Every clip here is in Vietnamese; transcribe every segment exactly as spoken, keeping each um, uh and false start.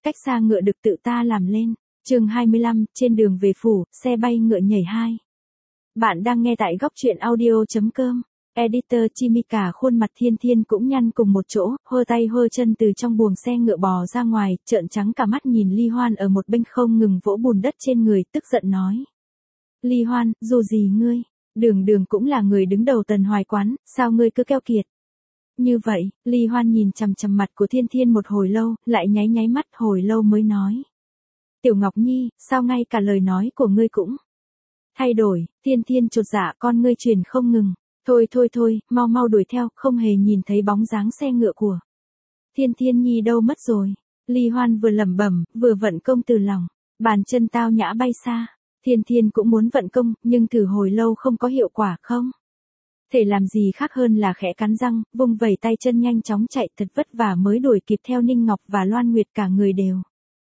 cách xa ngựa được tự ta làm lên. Chương hai mươi lăm, trên đường về phủ, xe bay ngựa nhảy hai. Bạn đang nghe tại góc truyện audio chấm com. Editor Chimica khuôn mặt Thiên Thiên cũng nhăn cùng một chỗ, hơ tay hơ chân từ trong buồng xe ngựa bò ra ngoài, trợn trắng cả mắt nhìn Ly Hoan ở một bên không ngừng vỗ bùn đất trên người, tức giận nói. Ly Hoan, dù gì ngươi, Đường Đường cũng là người đứng đầu Tần Hoài quán, sao ngươi cứ keo kiệt. Như vậy, Ly Hoan nhìn chằm chằm mặt của Thiên Thiên một hồi lâu, lại nháy nháy mắt hồi lâu mới nói. Tiểu Ngọc Nhi, sao ngay cả lời nói của ngươi cũng thay đổi. Thiên Thiên chột dạ, con ngươi truyền không ngừng. Thôi thôi thôi, mau mau đuổi theo, không hề nhìn thấy bóng dáng xe ngựa của Thiên Thiên Nhi đâu mất rồi. Ly Hoan vừa lẩm bẩm, vừa vận công từ lòng, bàn chân tao nhã bay xa. Thiên Thiên cũng muốn vận công, nhưng thử hồi lâu không có hiệu quả, không thể làm gì khác hơn là khẽ cắn răng, vung vẩy tay chân nhanh chóng chạy, thật vất vả mới đuổi kịp theo Ninh Ngọc và Loan Nguyệt, cả người đều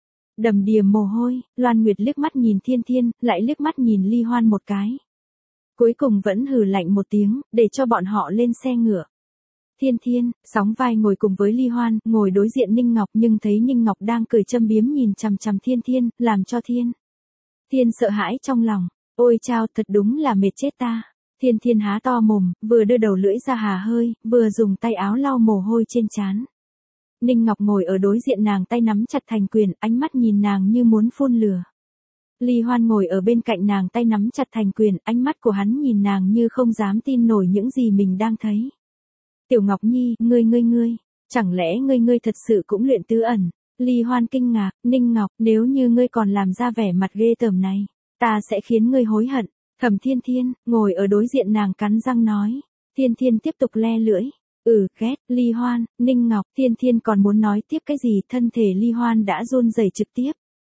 đầm đìa mồ hôi. Loan Nguyệt liếc mắt nhìn Thiên Thiên, lại liếc mắt nhìn Ly Hoan một cái. Cuối cùng vẫn hừ lạnh một tiếng, để cho bọn họ lên xe ngựa. Thiên Thiên, sóng vai ngồi cùng với Ly Hoan, ngồi đối diện Ninh Ngọc, nhưng thấy Ninh Ngọc đang cười châm biếm nhìn chằm chằm Thiên Thiên, làm cho Thiên Thiên sợ hãi trong lòng. Ôi chao, thật đúng là mệt chết ta. Thiên Thiên há to mồm, vừa đưa đầu lưỡi ra hà hơi, vừa dùng tay áo lau mồ hôi trên trán. Ninh Ngọc ngồi ở đối diện nàng, tay nắm chặt thành quyền, ánh mắt nhìn nàng như muốn phun lửa. Ly Hoan ngồi ở bên cạnh nàng, tay nắm chặt thành quyền, ánh mắt của hắn nhìn nàng như không dám tin nổi những gì mình đang thấy. Tiểu Ngọc Nhi, ngươi ngươi ngươi, chẳng lẽ ngươi ngươi thật sự cũng luyện tứ ẩn? Ly Hoan kinh ngạc, Ninh Ngọc, nếu như ngươi còn làm ra vẻ mặt ghê tởm này, ta sẽ khiến ngươi hối hận. Thẩm Thiên Thiên, ngồi ở đối diện nàng cắn răng nói. Thiên Thiên tiếp tục le lưỡi. Ừ, ghét. Ly Hoan, Ninh Ngọc, Thiên Thiên còn muốn nói tiếp cái gì, thân thể Ly Hoan đã run rẩy trực tiếp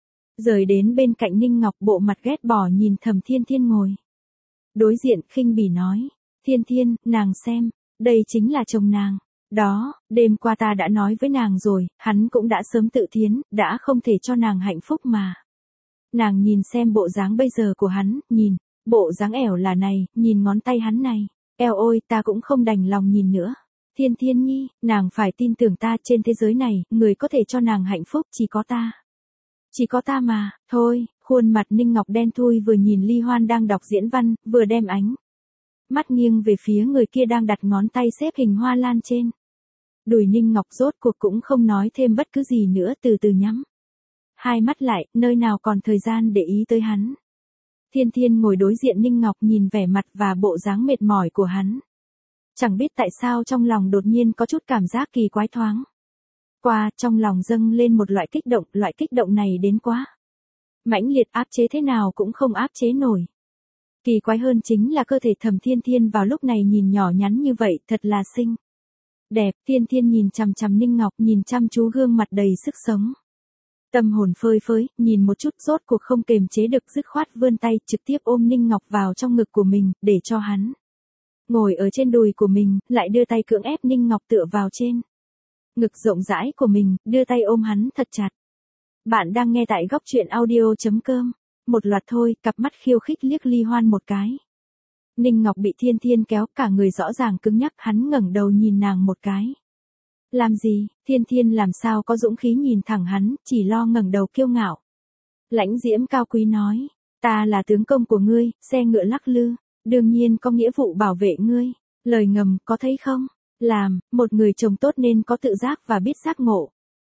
rời đến bên cạnh Ninh Ngọc, bộ mặt ghét bỏ nhìn Thẩm Thiên Thiên ngồi đối diện, khinh bỉ nói. Thiên Thiên, nàng xem, đây chính là chồng nàng. Đó, đêm qua ta đã nói với nàng rồi, hắn cũng đã sớm tự thiến, đã không thể cho nàng hạnh phúc mà. Nàng nhìn xem bộ dáng bây giờ của hắn, nhìn, bộ dáng ẻo là này, nhìn ngón tay hắn này, eo ôi, ta cũng không đành lòng nhìn nữa. Thiên Thiên Nhi, nàng phải tin tưởng ta, trên thế giới này, người có thể cho nàng hạnh phúc chỉ có ta. Chỉ có ta mà, thôi. Khuôn mặt Ninh Ngọc đen thui, vừa nhìn Ly Hoan đang đọc diễn văn, vừa đem ánh mắt nghiêng về phía người kia đang đặt ngón tay xếp hình hoa lan trên đùi Ninh Ngọc, rốt cuộc cũng không nói thêm bất cứ gì nữa, từ từ nhắm hai mắt lại, nơi nào còn thời gian để ý tới hắn. Thiên Thiên ngồi đối diện Ninh Ngọc, nhìn vẻ mặt và bộ dáng mệt mỏi của hắn. Chẳng biết tại sao trong lòng đột nhiên có chút cảm giác kỳ quái thoáng qua, trong lòng dâng lên một loại kích động, loại kích động này đến quá mãnh liệt, áp chế thế nào cũng không áp chế nổi. Kỳ quái hơn chính là cơ thể Thẩm Thiên Thiên vào lúc này nhìn nhỏ nhắn như vậy, thật là xinh đẹp. Thiên Thiên nhìn chằm chằm Ninh Ngọc, nhìn chăm chú gương mặt đầy sức sống. Tâm hồn phơi phới, nhìn một chút, rốt cuộc không kềm chế được, dứt khoát vươn tay, trực tiếp ôm Ninh Ngọc vào trong ngực của mình, để cho hắn ngồi ở trên đùi của mình, lại đưa tay cưỡng ép Ninh Ngọc tựa vào trên ngực rộng rãi của mình, đưa tay ôm hắn thật chặt. Bạn đang nghe tại góc truyện audio chấm com. Một loạt thôi, cặp mắt khiêu khích liếc Ly Hoan một cái. Ninh Ngọc bị Thiên Thiên kéo, cả người rõ ràng cứng nhắc, hắn ngẩng đầu nhìn nàng một cái. Làm gì? Thiên Thiên làm sao có dũng khí nhìn thẳng hắn, chỉ lo ngẩng đầu kiêu ngạo. Lãnh diễm cao quý nói, ta là tướng công của ngươi, xe ngựa lắc lư, đương nhiên có nghĩa vụ bảo vệ ngươi. Lời ngầm, có thấy không? Làm, một người chồng tốt nên có tự giác và biết giác ngộ.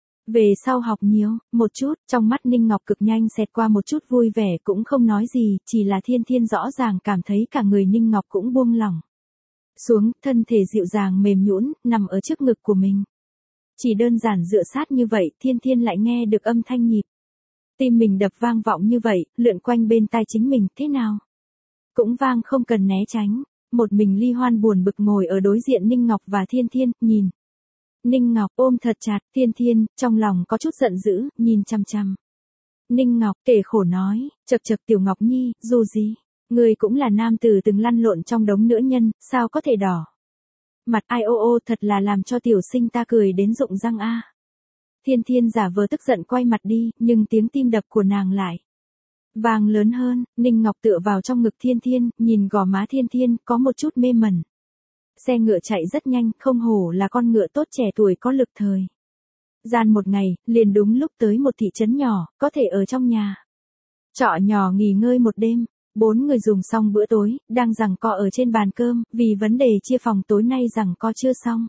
Về sau học nhiều, một chút, trong mắt Ninh Ngọc cực nhanh xẹt qua một chút vui vẻ, cũng không nói gì, chỉ là Thiên Thiên rõ ràng cảm thấy cả người Ninh Ngọc cũng buông lỏng xuống, thân thể dịu dàng mềm nhũn, nằm ở trước ngực của mình. Chỉ đơn giản dựa sát như vậy, Thiên Thiên lại nghe được âm thanh nhịp tim mình đập vang vọng như vậy, lượn quanh bên tai chính mình, thế nào cũng vang, không cần né tránh. Một mình Ly Hoan buồn bực ngồi ở đối diện Ninh Ngọc và Thiên Thiên, nhìn Ninh Ngọc ôm thật chặt. Thiên Thiên, trong lòng có chút giận dữ, nhìn chăm chăm Ninh Ngọc, kể khổ nói, chậc chậc Tiểu Ngọc Nhi, dù gì, người cũng là nam tử từng lăn lộn trong đống nữ nhân, sao có thể đỏ mặt ai ô ô, thật là làm cho tiểu sinh ta cười đến rụng răng a. Thiên Thiên giả vờ tức giận quay mặt đi, nhưng tiếng tim đập của nàng lại vang lớn hơn. Ninh Ngọc tựa vào trong ngực Thiên Thiên, nhìn gò má Thiên Thiên, có một chút mê mẩn. Xe ngựa chạy rất nhanh, không hổ là con ngựa tốt, trẻ tuổi có lực thời. Gian một ngày, liền đúng lúc tới một thị trấn nhỏ, có thể ở trong nhà trọ nhỏ nghỉ ngơi một đêm. Bốn người dùng xong bữa tối, đang giằng co ở trên bàn cơm, vì vấn đề chia phòng tối nay giằng co chưa xong.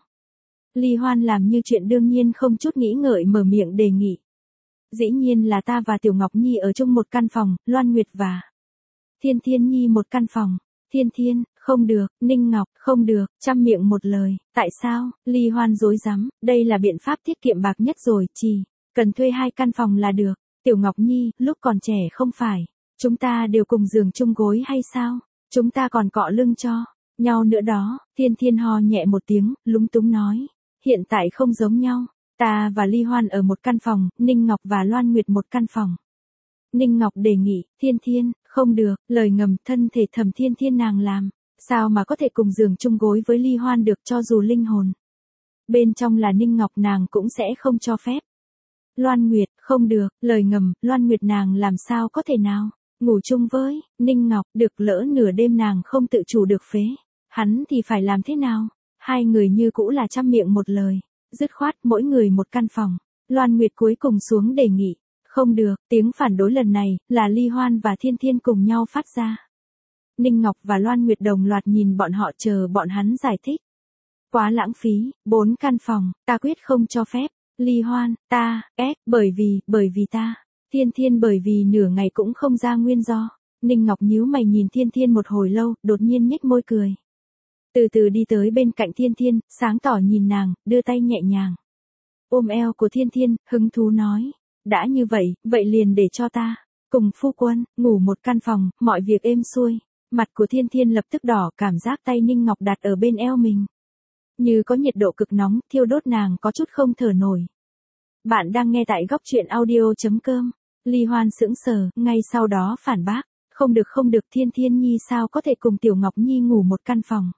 Ly Hoan làm như chuyện đương nhiên không chút nghĩ ngợi mở miệng đề nghị. Dĩ nhiên là ta và Tiểu Ngọc Nhi ở chung một căn phòng, Loan Nguyệt và Thiên Thiên Nhi một căn phòng. Thiên Thiên, không được, Ninh Ngọc, không được, trăm miệng một lời, tại sao? Ly Hoan rối rắm, đây là biện pháp tiết kiệm bạc nhất rồi, chỉ cần thuê hai căn phòng là được. Tiểu Ngọc Nhi, lúc còn trẻ không phải, chúng ta đều cùng giường chung gối hay sao? Chúng ta còn cọ lưng cho nhau nữa đó. Thiên Thiên ho nhẹ một tiếng, lúng túng nói, hiện tại không giống nhau, ta và Ly Hoan ở một căn phòng, Ninh Ngọc và Loan Nguyệt một căn phòng. Ninh Ngọc đề nghị, Thiên Thiên, không được, lời ngầm thân thể Thẩm Thiên Thiên nàng làm, sao mà có thể cùng giường chung gối với Ly Hoan được, cho dù linh hồn bên trong là Ninh Ngọc nàng cũng sẽ không cho phép. Loan Nguyệt, không được, lời ngầm, Loan Nguyệt nàng làm sao có thể nào ngủ chung với Ninh Ngọc, được lỡ nửa đêm nàng không tự chủ được phế, hắn thì phải làm thế nào? Hai người như cũ là trăm miệng một lời, dứt khoát mỗi người một căn phòng. Loan Nguyệt cuối cùng xuống đề nghị, không được, tiếng phản đối lần này là Ly Hoan và Thiên Thiên cùng nhau phát ra. Ninh Ngọc và Loan Nguyệt đồng loạt nhìn bọn họ chờ bọn hắn giải thích. Quá lãng phí, bốn căn phòng, ta quyết không cho phép. Ly Hoan, ta, ép, bởi vì, bởi vì ta. Thiên Thiên bởi vì nửa ngày cũng không ra nguyên do. Ninh Ngọc nhíu mày nhìn Thiên Thiên một hồi lâu, đột nhiên nhếch môi cười. Từ từ đi tới bên cạnh Thiên Thiên, sáng tỏ nhìn nàng, đưa tay nhẹ nhàng ôm eo của Thiên Thiên, hứng thú nói, đã như vậy, vậy liền để cho ta cùng phu quân ngủ một căn phòng, mọi việc êm xuôi. Mặt của Thiên Thiên lập tức đỏ, cảm giác tay Ninh Ngọc đặt ở bên eo mình như có nhiệt độ cực nóng, thiêu đốt nàng có chút không thở nổi. Bạn đang nghe tại góc truyện audio chấm com. Ly Hoan sững sờ, ngay sau đó phản bác, không được không được, Thiên Thiên Nhi sao có thể cùng Tiểu Ngọc Nhi ngủ một căn phòng.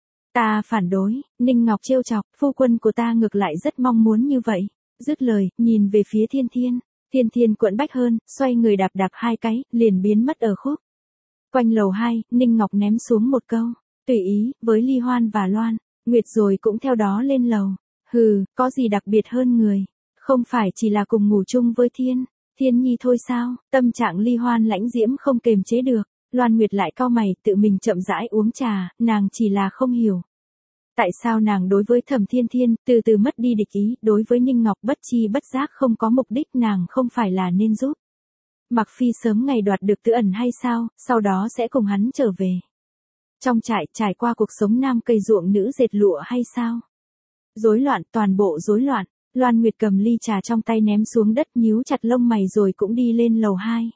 Ta phản đối. Ninh Ngọc trêu chọc, phu quân của ta ngược lại rất mong muốn như vậy. Dứt lời, nhìn về phía Thiên Thiên. Thiên Thiên quẫn bách hơn, xoay người đạp đạp hai cái, liền biến mất ở khúc quanh lầu hai. Ninh Ngọc ném xuống một câu, tùy ý, với Ly Hoan và Loan Nguyệt rồi cũng theo đó lên lầu. Hừ, có gì đặc biệt hơn người, không phải chỉ là cùng ngủ chung với Thiên Thiên Nhi thôi sao? Tâm trạng Ly Hoan lãnh diễm không kềm chế được. Loan Nguyệt lại cau mày, tự mình chậm rãi uống trà, nàng chỉ là không hiểu. Tại sao nàng đối với Thẩm Thiên Thiên, từ từ mất đi địch ý, đối với Ninh Ngọc bất chi bất giác không có mục đích, nàng không phải là nên giúp Mặc Phi sớm ngày đoạt được Tứ Ẩn hay sao, sau đó sẽ cùng hắn trở về trong trại, trải qua cuộc sống nam cây ruộng nữ dệt lụa hay sao? Rối loạn, toàn bộ rối loạn. Loan Nguyệt cầm ly trà trong tay ném xuống đất, nhíu chặt lông mày rồi cũng đi lên lầu hai.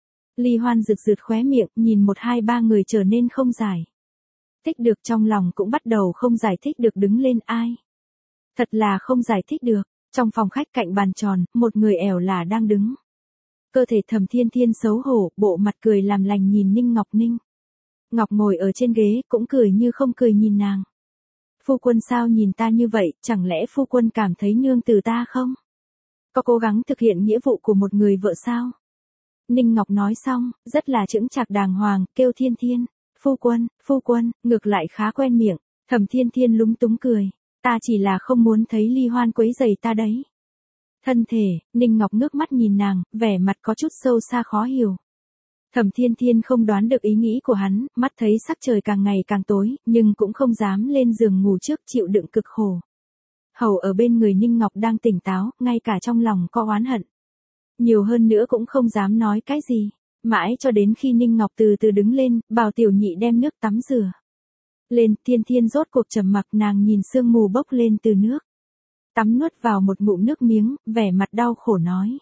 Ly Hoan rực rực khóe miệng, nhìn một hai ba người trở nên không giải thích được, trong lòng cũng bắt đầu không giải thích được, đứng lên ai. Thật là không giải thích được. Trong phòng khách cạnh bàn tròn, một người ẻo là đang đứng. Cơ thể Thẩm Thiên Thiên xấu hổ, bộ mặt cười làm lành nhìn Ninh Ngọc. Ninh Ngọc ngồi ở trên ghế, cũng cười như không cười nhìn nàng. Phu quân sao nhìn ta như vậy, chẳng lẽ phu quân cảm thấy nương tử ta không có cố gắng thực hiện nghĩa vụ của một người vợ sao? Ninh Ngọc nói xong, rất là chững chạc đàng hoàng, kêu Thiên Thiên, phu quân, phu quân, ngược lại khá quen miệng. Thẩm Thiên Thiên lúng túng cười, ta chỉ là không muốn thấy Ly Hoan quấy rầy ta đấy. Thân thể, Ninh Ngọc ngước mắt nhìn nàng, vẻ mặt có chút sâu xa khó hiểu. Thẩm Thiên Thiên không đoán được ý nghĩ của hắn, mắt thấy sắc trời càng ngày càng tối, nhưng cũng không dám lên giường ngủ trước, chịu đựng cực khổ. Hầu ở bên người Ninh Ngọc đang tỉnh táo, ngay cả trong lòng có oán hận nhiều hơn nữa cũng không dám nói cái gì. Mãi cho đến khi Ninh Ngọc từ từ đứng lên, bảo tiểu nhị đem nước tắm rửa lên, Thiên Thiên rốt cuộc trầm mặc, nàng nhìn sương mù bốc lên từ nước tắm, nuốt vào một ngụm nước miếng, vẻ mặt đau khổ nói.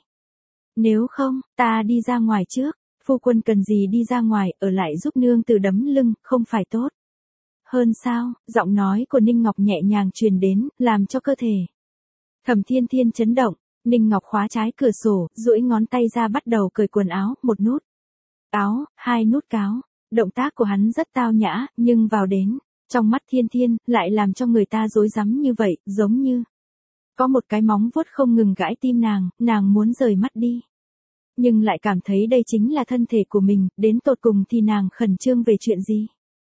Nếu không, ta đi ra ngoài trước. Phu quân cần gì đi ra ngoài, ở lại giúp nương tử đấm lưng, không phải tốt hơn sao? Giọng nói của Ninh Ngọc nhẹ nhàng truyền đến, làm cho cơ thể Thẩm Thiên Thiên chấn động. Ninh Ngọc khóa trái cửa sổ, duỗi ngón tay ra bắt đầu cởi quần áo, một nút áo, hai nút cáo. Động tác của hắn rất tao nhã, nhưng vào đến trong mắt Thiên Thiên, lại làm cho người ta rối rắm như vậy, giống như có một cái móng vuốt không ngừng gãi tim nàng, nàng muốn rời mắt đi. Nhưng lại cảm thấy đây chính là thân thể của mình, đến tột cùng thì nàng khẩn trương về chuyện gì?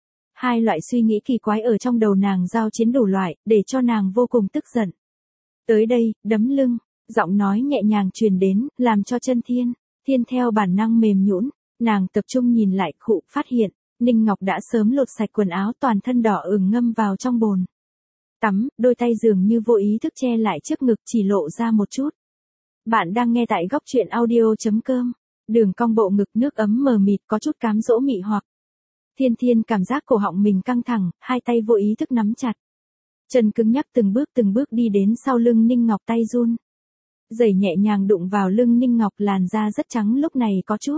Hai loại suy nghĩ kỳ quái ở trong đầu nàng giao chiến đủ loại, để cho nàng vô cùng tức giận. Tới đây, đấm lưng, Giọng nói nhẹ nhàng truyền đến, làm cho chân Thiên, Thiên theo bản năng mềm nhũn, nàng tập trung nhìn lại khụ, phát hiện, Ninh Ngọc đã sớm lột sạch quần áo toàn thân đỏ ửng ngâm vào trong bồn tắm, đôi tay dường như vô ý thức che lại trước ngực chỉ lộ ra một chút. Bạn đang nghe tại góc truyện audio.com, đường cong bộ ngực nước ấm mờ mịt có chút cám dỗ mị hoặc. Thiên Thiên cảm giác cổ họng mình căng thẳng, hai tay vô ý thức nắm chặt. Chân cứng nhắc từng bước từng bước đi đến sau lưng Ninh Ngọc, tay run. Giày nhẹ nhàng đụng vào lưng Ninh Ngọc, làn da rất trắng lúc này có chút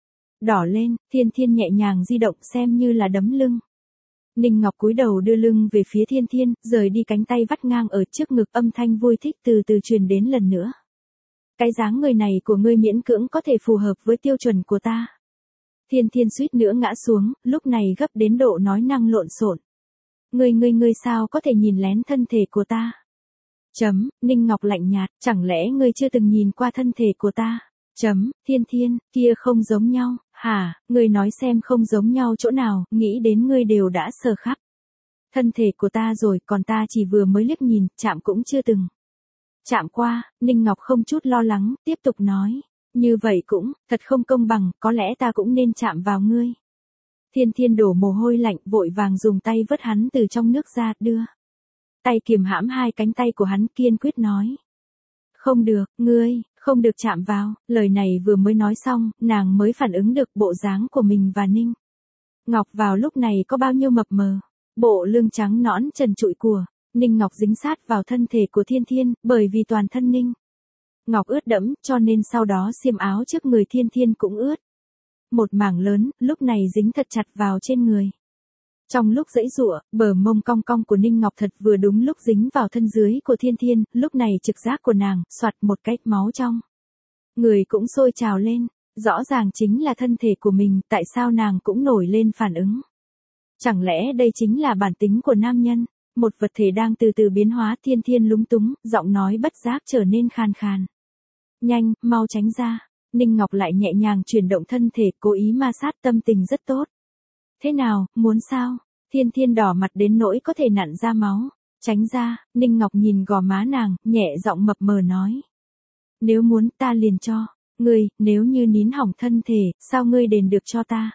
đỏ lên, Thiên Thiên nhẹ nhàng di động xem như là đấm lưng. Ninh Ngọc cúi đầu đưa lưng về phía Thiên Thiên, rời đi cánh tay vắt ngang ở trước ngực, âm thanh vui thích từ từ truyền đến lần nữa. Cái dáng người này của ngươi miễn cưỡng có thể phù hợp với tiêu chuẩn của ta. Thiên Thiên suýt nữa ngã xuống, lúc này gấp đến độ nói năng lộn xộn. Ngươi ngươi ngươi sao có thể nhìn lén thân thể của ta? Chấm, Ninh Ngọc lạnh nhạt, chẳng lẽ ngươi chưa từng nhìn qua thân thể của ta? Chấm, Thiên Thiên, kia không giống nhau, hả, ngươi nói xem không giống nhau chỗ nào, nghĩ đến ngươi đều đã sờ khắp thân thể của ta rồi, còn ta chỉ vừa mới liếc nhìn, chạm cũng chưa từng chạm qua. Ninh Ngọc không chút lo lắng, tiếp tục nói, như vậy cũng, thật không công bằng, có lẽ ta cũng nên chạm vào ngươi. Thiên Thiên đổ mồ hôi lạnh, vội vàng dùng tay vớt hắn từ trong nước ra, đưa tay kiềm hãm hai cánh tay của hắn, kiên quyết nói. Không được, ngươi, không được chạm vào. Lời này vừa mới nói xong, nàng mới phản ứng được bộ dáng của mình và Ninh Ngọc vào lúc này có bao nhiêu mập mờ. Bộ lưng trắng nõn trần trụi của Ninh Ngọc dính sát vào thân thể của Thiên Thiên, bởi vì toàn thân Ninh Ngọc ướt đẫm, cho nên sau đó xiêm áo trước người Thiên Thiên cũng ướt. Một mảng lớn, lúc này dính thật chặt vào trên người. Trong lúc giãy giụa, bờ mông cong cong của Ninh Ngọc thật vừa đúng lúc dính vào thân dưới của Thiên Thiên, lúc này trực giác của nàng, soạt một cách máu trong người cũng sôi trào lên, rõ ràng chính là thân thể của mình, tại sao nàng cũng nổi lên phản ứng? Chẳng lẽ đây chính là bản tính của nam nhân? Một vật thể đang từ từ biến hóa, Thiên Thiên lúng túng, giọng nói bất giác trở nên khàn khàn. Nhanh, mau tránh ra. Ninh Ngọc lại nhẹ nhàng chuyển động thân thể, cố ý ma sát, tâm tình rất tốt. Thế nào, muốn sao? Thiên Thiên đỏ mặt đến nỗi có thể nặn ra máu. Tránh ra, Ninh Ngọc nhìn gò má nàng, nhẹ giọng mập mờ nói. Nếu muốn ta liền cho. Ngươi, nếu như nín hỏng thân thể, sao ngươi đền được cho ta?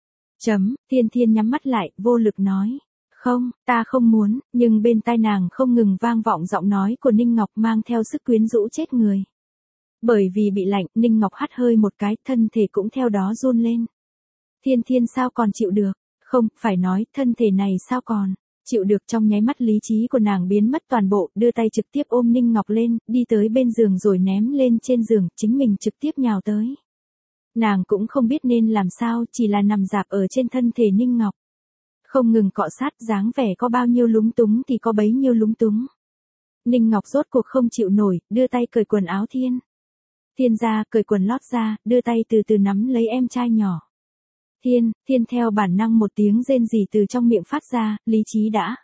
Chấm, Thiên Thiên nhắm mắt lại, vô lực nói. Không, ta không muốn, nhưng bên tai nàng không ngừng vang vọng giọng nói của Ninh Ngọc mang theo sức quyến rũ chết người. Bởi vì bị lạnh, Ninh Ngọc hắt hơi một cái, thân thể cũng theo đó run lên. Thiên Thiên sao còn chịu được? Không, phải nói, thân thể này sao còn chịu được. Trong nháy mắt lý trí của nàng biến mất toàn bộ, đưa tay trực tiếp ôm Ninh Ngọc lên, đi tới bên giường rồi ném lên trên giường, chính mình trực tiếp nhào tới. Nàng cũng không biết nên làm sao, chỉ là nằm rạp ở trên thân thể Ninh Ngọc. Không ngừng cọ sát, dáng vẻ có bao nhiêu lúng túng thì có bấy nhiêu lúng túng. Ninh Ngọc rốt cuộc không chịu nổi, đưa tay cởi quần áo Thiên Thiên ra, cởi quần lót ra, đưa tay từ từ nắm lấy em trai nhỏ. Thiên, Thiên theo bản năng một tiếng rên rỉ từ trong miệng phát ra, lý trí đã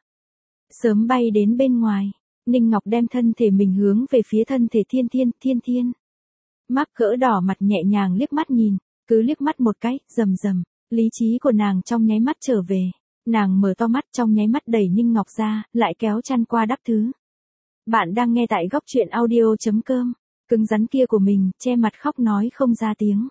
sớm bay đến bên ngoài. Ninh Ngọc đem thân thể mình hướng về phía thân thể Thiên Thiên, Thiên Thiên. Mắc cỡ đỏ mặt nhẹ nhàng liếc mắt nhìn, cứ liếc mắt một cái, rầm rầm, lý trí của nàng trong nháy mắt trở về. Nàng mở to mắt, trong nháy mắt đẩy Ninh Ngọc ra, lại kéo chăn qua đắp thứ. Bạn đang nghe tại góc truyện audio.com, cứng rắn kia của mình, che mặt khóc nói không ra tiếng.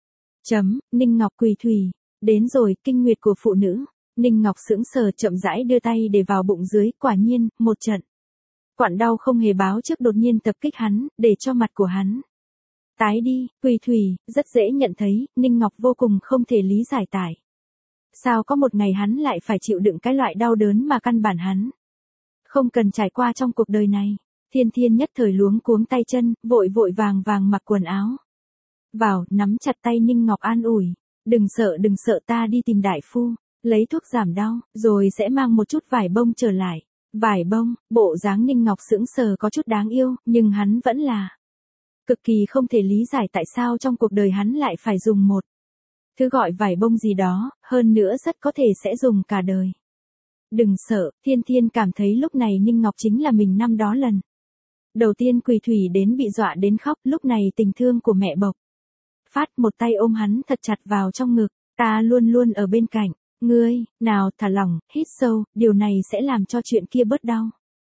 Chấm, Ninh Ngọc quỳ thủy. Đến rồi, kinh nguyệt của phụ nữ. Ninh Ngọc sững sờ, chậm rãi đưa tay để vào bụng dưới, quả nhiên, một trận quặn đau không hề báo trước đột nhiên tập kích hắn, để cho mặt của hắn tái đi. Quỳ thủy, rất dễ nhận thấy, Ninh Ngọc vô cùng không thể lý giải tại sao có một ngày hắn lại phải chịu đựng cái loại đau đớn mà căn bản hắn không cần trải qua trong cuộc đời này. Thiên Thiên nhất thời luống cuống tay chân, vội vội vàng vàng mặc quần áo vào, nắm chặt tay Ninh Ngọc an ủi. Đừng sợ đừng sợ, ta đi tìm đại phu, lấy thuốc giảm đau, rồi sẽ mang một chút vải bông trở lại. Vải bông, bộ dáng Ninh Ngọc sững sờ có chút đáng yêu, nhưng hắn vẫn là cực kỳ không thể lý giải tại sao trong cuộc đời hắn lại phải dùng một thứ gọi vải bông gì đó, hơn nữa rất có thể sẽ dùng cả đời. Đừng sợ, Thiên Thiên cảm thấy lúc này Ninh Ngọc chính là mình năm đó lần đầu tiên quỳ thủy đến bị dọa đến khóc, lúc này tình thương của mẹ bộc phát, một tay ôm hắn thật chặt vào trong ngực. Ta luôn luôn ở bên cạnh ngươi, nào thả lỏng, hít sâu, điều này sẽ làm cho chuyện kia bớt đau.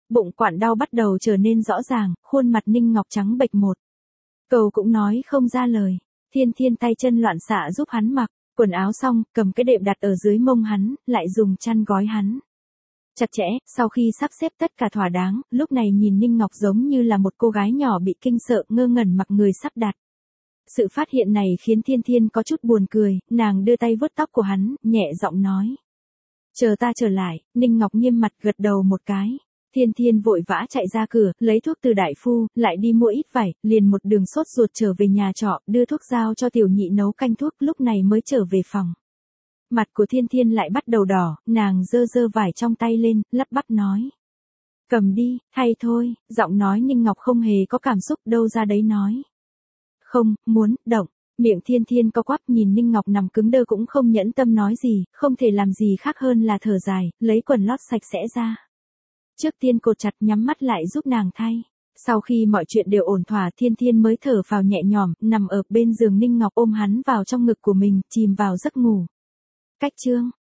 Bụng quặn đau bắt đầu trở nên rõ ràng, khuôn mặt Ninh Ngọc trắng bệch một. Cầu cũng nói không ra lời. Thiên Thiên tay chân loạn xạ giúp hắn mặc quần áo xong, cầm cái đệm đặt ở dưới mông hắn, lại dùng chăn gói hắn chặt chẽ. Sau khi sắp xếp tất cả thỏa đáng, lúc này nhìn Ninh Ngọc giống như là một cô gái nhỏ bị kinh sợ, ngơ ngẩn mặc người sắp đặt. Sự phát hiện này khiến Thiên Thiên có chút buồn cười, nàng đưa tay vuốt tóc của hắn, nhẹ giọng nói. Chờ ta trở lại. Ninh Ngọc nghiêm mặt gật đầu một cái. Thiên Thiên vội vã chạy ra cửa, lấy thuốc từ đại phu, lại đi mua ít vải, liền một đường sốt ruột trở về nhà trọ, đưa thuốc giao cho tiểu nhị nấu canh thuốc, lúc này mới trở về phòng. Mặt của Thiên Thiên lại bắt đầu đỏ, nàng giơ giơ vải trong tay lên, lắp bắp nói. Cầm đi, thay thôi. Giọng nói Ninh Ngọc không hề có cảm xúc, đâu ra đấy nói. Không, muốn, động. Miệng Thiên Thiên co quắp, nhìn Ninh Ngọc nằm cứng đơ cũng không nhẫn tâm nói gì, không thể làm gì khác hơn là thở dài, lấy quần lót sạch sẽ ra. Trước tiên cột chặt, nhắm mắt lại giúp nàng thay. Sau khi mọi chuyện đều ổn thỏa, Thiên Thiên mới thở phào nhẹ nhõm, nằm ở bên giường Ninh Ngọc ôm hắn vào trong ngực của mình, chìm vào giấc ngủ. Cách chương